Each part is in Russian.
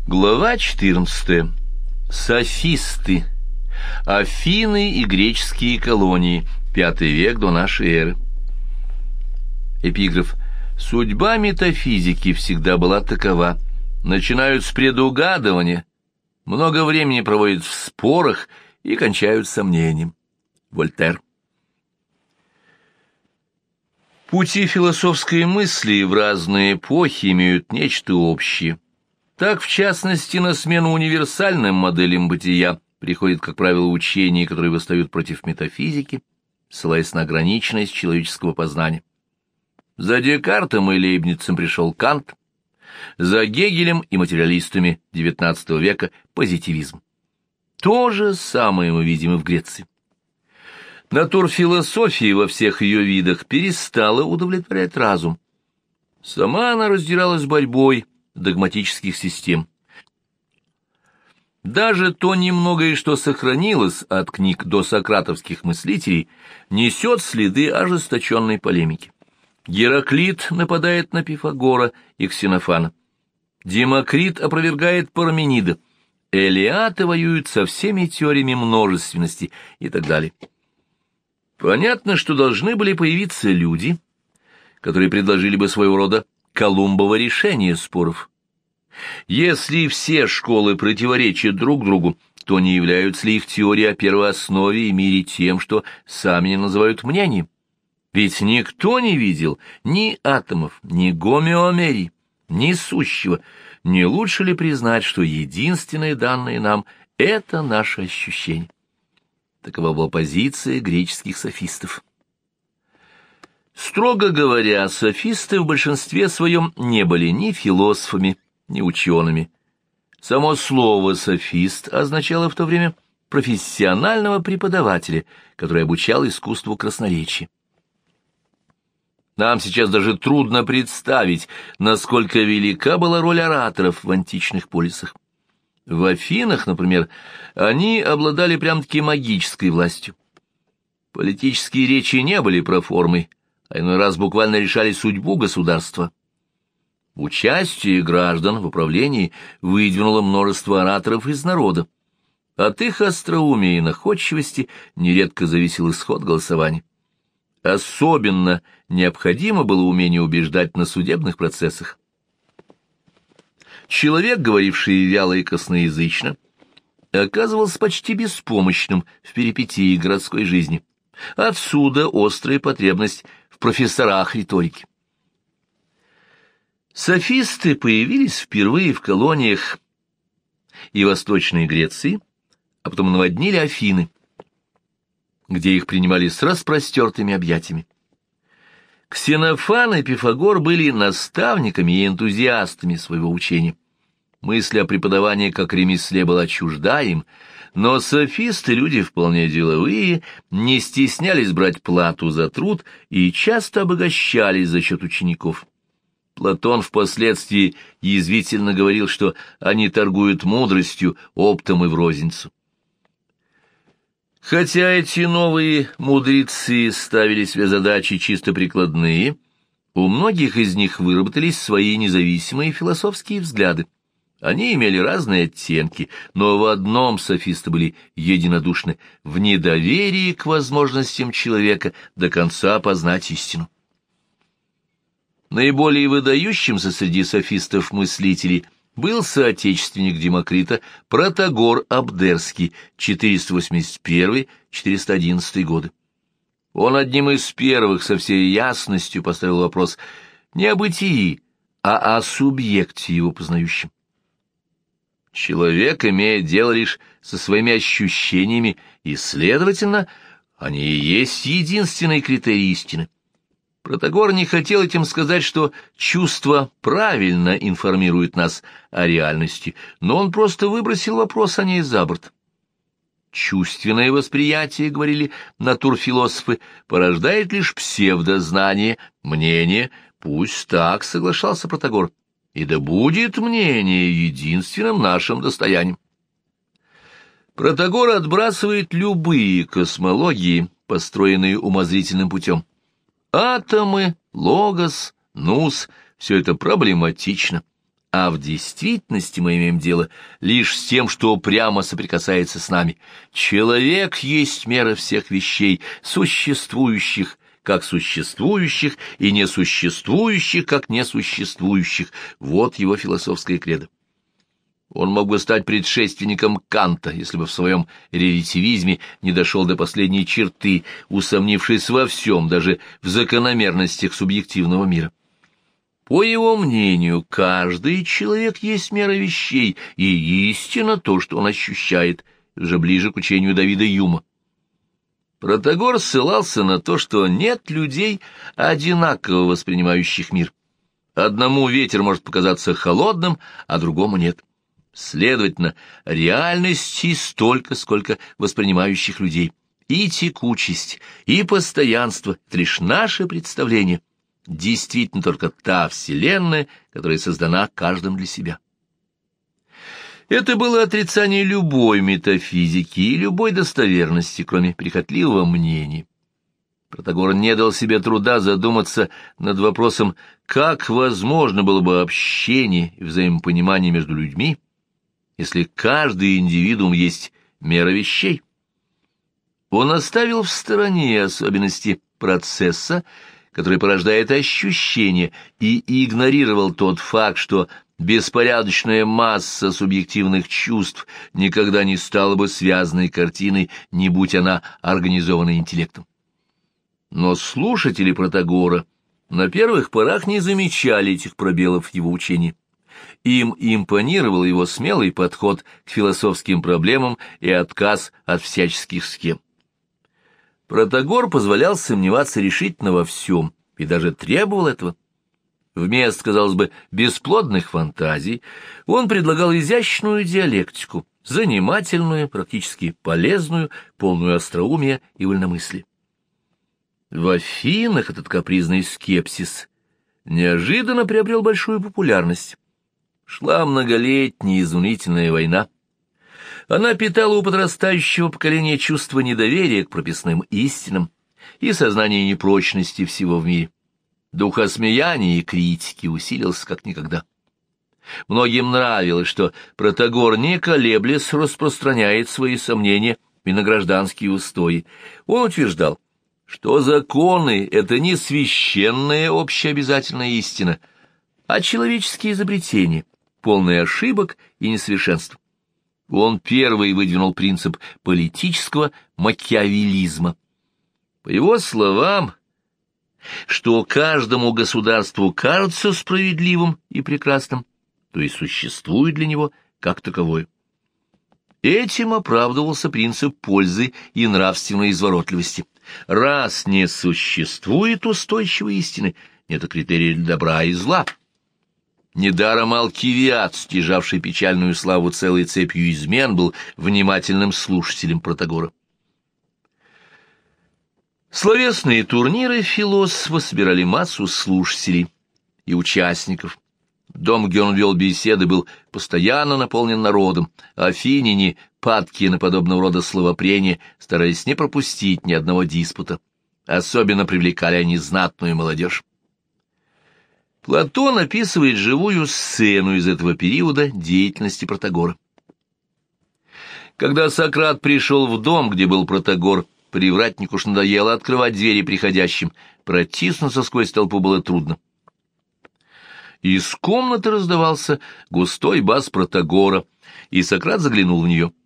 Глава 14. Софисты. Афины и греческие колонии. V век до нашей эры. Эпиграф. Судьба метафизики всегда была такова. Начинают с предугадывания, много времени проводят в спорах и кончают сомнением. Вольтер. Пути философской мысли в разные эпохи имеют нечто общее. Так, в частности, на смену универсальным моделям бытия приходит, как правило, учения, которые восстают против метафизики, ссылаясь на ограниченность человеческого познания. За Декартом и Лейбницем пришел Кант, за Гегелем и материалистами XIX века позитивизм. То же самое мы видим и в Греции. Натурфилософия во всех ее видах перестала удовлетворять разум. Сама она раздиралась борьбой догматических систем. Даже то немногое, что сохранилось от книг досократовских мыслителей, несет следы ожесточенной полемики. Гераклит нападает на Пифагора и Ксенофана. Демокрит опровергает Парменида. Элеаты воюют со всеми теориями множественности и так далее. Понятно, что должны были появиться люди, которые предложили бы своего рода Колумбово решение споров. Если все школы противоречат друг другу, то не являются ли их теории о первооснове и мире тем, что сами не называют мнением? Ведь никто не видел ни атомов, ни гомеомерий, ни сущего. Не лучше ли признать, что единственное данное нам — это наше ощущение? Такова была позиция греческих софистов. Строго говоря, софисты в большинстве своем не были ни философами, ни учеными. Само слово «софист» означало в то время профессионального преподавателя, который обучал искусству красноречия. Нам сейчас даже трудно представить, насколько велика была роль ораторов в античных полисах. В Афинах, например, они обладали прям-таки магической властью. Политические речи не были проформой, а иной раз буквально решали судьбу государства. Участие граждан в управлении выдвинуло множество ораторов из народа. От их остроумия и находчивости нередко зависел исход голосования. Особенно необходимо было умение убеждать на судебных процессах. Человек, говоривший вяло и косноязычно, оказывался почти беспомощным в перипетии городской жизни. Отсюда острая потребность в профессорах риторики. Софисты появились впервые в колониях и Восточной Греции, а потом наводнили Афины, где их принимали с распростертыми объятиями. Ксенофан и Пифагор были наставниками и энтузиастами своего учения. Мысль о преподавании как ремесле была чужда им, но софисты, люди вполне деловые, не стеснялись брать плату за труд и часто обогащались за счет учеников. Платон впоследствии язвительно говорил, что они торгуют мудростью, оптом и в розницу. Хотя эти новые мудрецы ставили себе задачи чисто прикладные, у многих из них выработались свои независимые философские взгляды. Они имели разные оттенки, но в одном софисты были единодушны — в недоверии к возможностям человека до конца познать истину. Наиболее выдающимся среди софистов-мыслителей был соотечественник Демокрита Протагор Абдерский, 481-411 годы. Он одним из первых со всей ясностью поставил вопрос не о бытии, а о субъекте его познающем. Человек имеет дело лишь со своими ощущениями, и, следовательно, они и есть единственный критерий истины. Протагор не хотел этим сказать, что чувство правильно информирует нас о реальности, но он просто выбросил вопрос о ней за борт. Чувственное восприятие, говорили натурфилософы, порождает лишь псевдознание, мнение. Пусть так, соглашался Протагор, и да будет мнение единственным нашим достоянием. Протагор отбрасывает любые космологии, построенные умозрительным путем. Атомы, логос, нус — все это проблематично. а в действительности мы имеем дело лишь с тем, что прямо соприкасается с нами. Человек есть мера всех вещей, существующих, как существующих, и несуществующих, как несуществующих. Вот его философское кредо. Он мог бы стать предшественником Канта, если бы в своем релятивизме не дошел до последней черты, усомнившись во всем, даже в закономерностях субъективного мира. По его мнению, каждый человек есть мера вещей, и истина то, что он ощущает, уже ближе к учению Давида Юма. Протагор ссылался на то, что нет людей, одинаково воспринимающих мир. Одному ветер может показаться холодным, а другому нет. Следовательно, реальности столько, сколько воспринимающих людей. И текучесть, и постоянство — это лишь наше представление. Действительно только та вселенная, которая создана каждым для себя. Это было отрицание любой метафизики и любой достоверности, кроме прихотливого мнения. Протагор не дал себе труда задуматься над вопросом, как возможно было бы общение и взаимопонимание между людьми, если каждый индивидуум есть мера вещей. Он оставил в стороне особенности процесса, который порождает ощущение, и игнорировал тот факт, что беспорядочная масса субъективных чувств никогда не стала бы связанной картиной, не будь она организована интеллектом. Но слушатели Протагора на первых порах не замечали этих пробелов в его учении. Им импонировал его смелый подход к философским проблемам и отказ от всяческих схем. Протагор позволял сомневаться решительно во всем и даже требовал этого. Вместо, казалось бы, бесплодных фантазий он предлагал изящную диалектику, занимательную, практически полезную, полную остроумия и вольномыслия. В Афинах этот капризный скепсис неожиданно приобрел большую популярность. Шла многолетняя изумительная война. Она питала у подрастающего поколения чувство недоверия к прописным истинам и сознание непрочности всего в мире. Дух осмеяния и критики усилился как никогда. Многим нравилось, что Протагор, не колеблясь, распространяет свои сомнения и на гражданские устои. Он утверждал, что законы — это не священная общеобязательная истина, а человеческие изобретения, полные ошибок и несовершенств. Он первый выдвинул принцип политического макиавеллизма. По его словам, что каждому государству кажется справедливым и прекрасным, то есть существует для него как таковое. Этим оправдывался принцип пользы и нравственной изворотливости. Раз не существует устойчивой истины, нет критерия добра и зла. Недаром Алкивиад, стяжавший печальную славу целой цепью измен, был внимательным слушателем Протагора. Словесные турниры философа собирали массу слушателей и участников. Дом, где он вел беседы, был постоянно наполнен народом. Афиняне, падкие на подобного рода словопрения, старались не пропустить ни одного диспута. Особенно привлекали они знатную молодежь. Платон описывает живую сцену из этого периода деятельности Протагора. Когда Сократ пришел в дом, где был Протагор, привратнику уж надоело открывать двери приходящим, протиснуться сквозь толпу было трудно. Из комнаты раздавался густой бас Протагора, и Сократ заглянул в нее.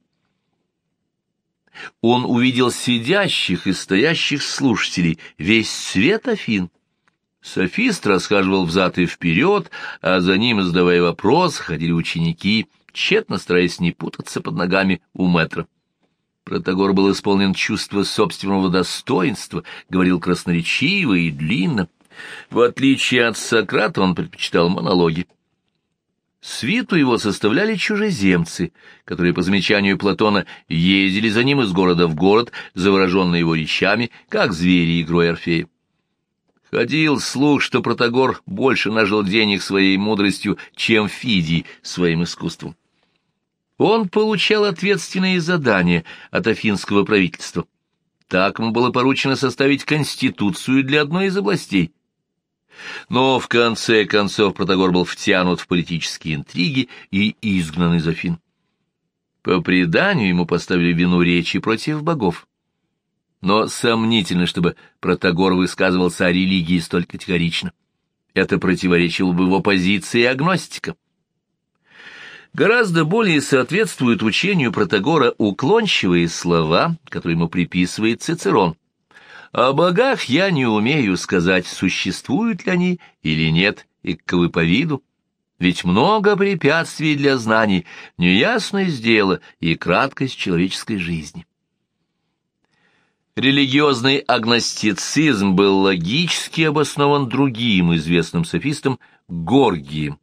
Он увидел сидящих и стоящих слушателей, весь свет Афин. Софист расхаживал взад и вперед, а за ним, задавая вопросы, ходили ученики, тщетно стараясь не путаться под ногами у мэтра. Протагор был исполнен чувства собственного достоинства, говорил красноречиво и длинно. В отличие от Сократа он предпочитал монологи. Свиту его составляли чужеземцы, которые, по замечанию Платона, ездили за ним из города в город, завороженные его речами, как звери игрой Орфея. Ходил слух, что Протагор больше нажил денег своей мудростью, чем Фидий своим искусством. Он получал ответственные задания от афинского правительства. Так ему было поручено составить конституцию для одной из областей. Но в конце концов Протагор был втянут в политические интриги и изгнан из Афин. По преданию ему поставили вину речи против богов. Но сомнительно, чтобы Протагор высказывался о религии столь категорично. Это противоречило бы его позиции агностика. Гораздо более соответствуют учению Протагора уклончивые слова, которые ему приписывает Цицерон. «О богах я не умею сказать, существуют ли они или нет, и каковы по виду. Ведь много препятствий для знаний, неясность дела и краткость человеческой жизни». Религиозный агностицизм был логически обоснован другим известным софистом Горгием,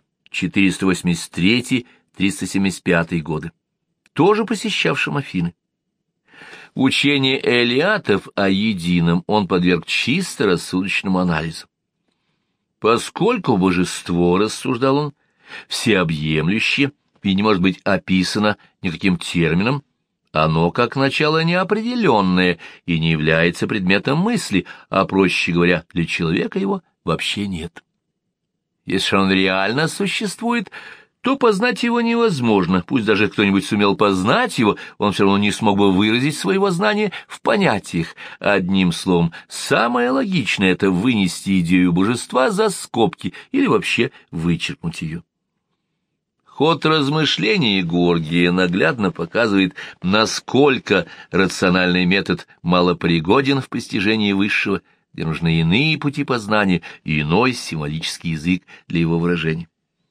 483-375 годы, тоже посещавшим Афины. Учение элиатов о едином он подверг чисто рассудочному анализу. Поскольку божество, рассуждал он, всеобъемлющее и не может быть описано никаким термином, оно, как начало, неопределенное и не является предметом мысли, а, проще говоря, для человека его вообще нет. Если он реально существует, то познать его невозможно. Пусть даже кто-нибудь сумел познать его, он все равно не смог бы выразить своего знания в понятиях. Одним словом, самое логичное — это вынести идею божества за скобки или вообще вычеркнуть ее. Ход размышлений Горгия наглядно показывает, насколько рациональный метод малопригоден в постижении высшего, где нужны иные пути познания и иной символический язык для его выражения.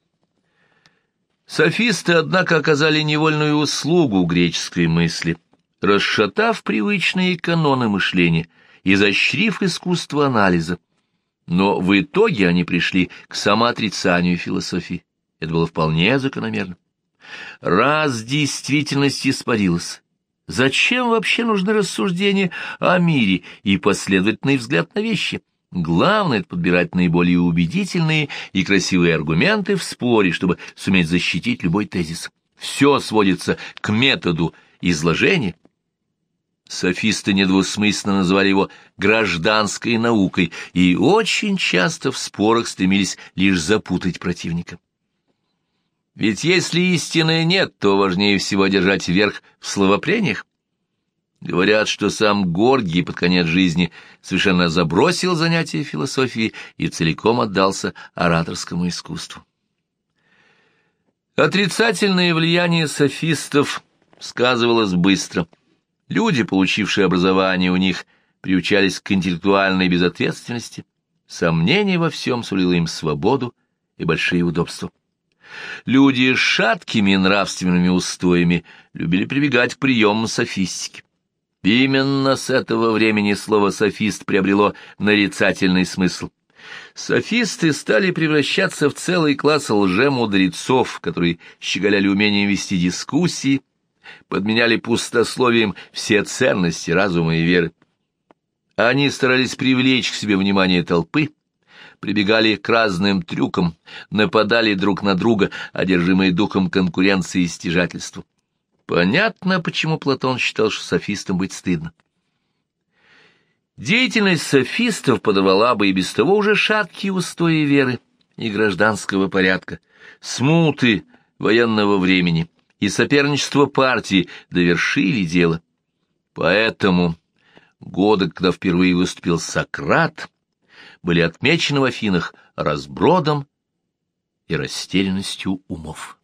Софисты, однако, оказали невольную услугу греческой мысли, расшатав привычные каноны мышления, изощрив искусство анализа. Но в итоге они пришли к самоотрицанию философии. Это было вполне закономерно. Раз действительность испарилась, зачем вообще нужны рассуждения о мире и последовательный взгляд на вещи? Главное — это подбирать наиболее убедительные и красивые аргументы в споре, чтобы суметь защитить любой тезис. Все сводится к методу изложения. Софисты недвусмысленно называли его гражданской наукой и очень часто в спорах стремились лишь запутать противника. Ведь если истины нет, то важнее всего держать верх в словопрениях. Говорят, что сам Горгий под конец жизни совершенно забросил занятия философией и целиком отдался ораторскому искусству. Отрицательное влияние софистов сказывалось быстро. Люди, получившие образование у них, приучались к интеллектуальной безответственности. Сомнение во всем сулило им свободу и большие удобства. Люди с шаткими нравственными устоями любили прибегать к приемам софистики. Именно с этого времени слово «софист» приобрело нарицательный смысл. Софисты стали превращаться в целый класс лжемудрецов, которые щеголяли умением вести дискуссии, подменяли пустословием все ценности разума и веры. Они старались привлечь к себе внимание толпы, прибегали к разным трюкам, нападали друг на друга, одержимые духом конкуренции и стяжательства. Понятно, почему Платон считал, что софистам быть стыдно. Деятельность софистов подавала бы и без того уже шаткие устои веры и гражданского порядка, смуты военного времени и соперничество партии довершили дело. Поэтому годы, когда впервые выступил Сократ, были отмечены в Афинах разбродом и растерянностью умов.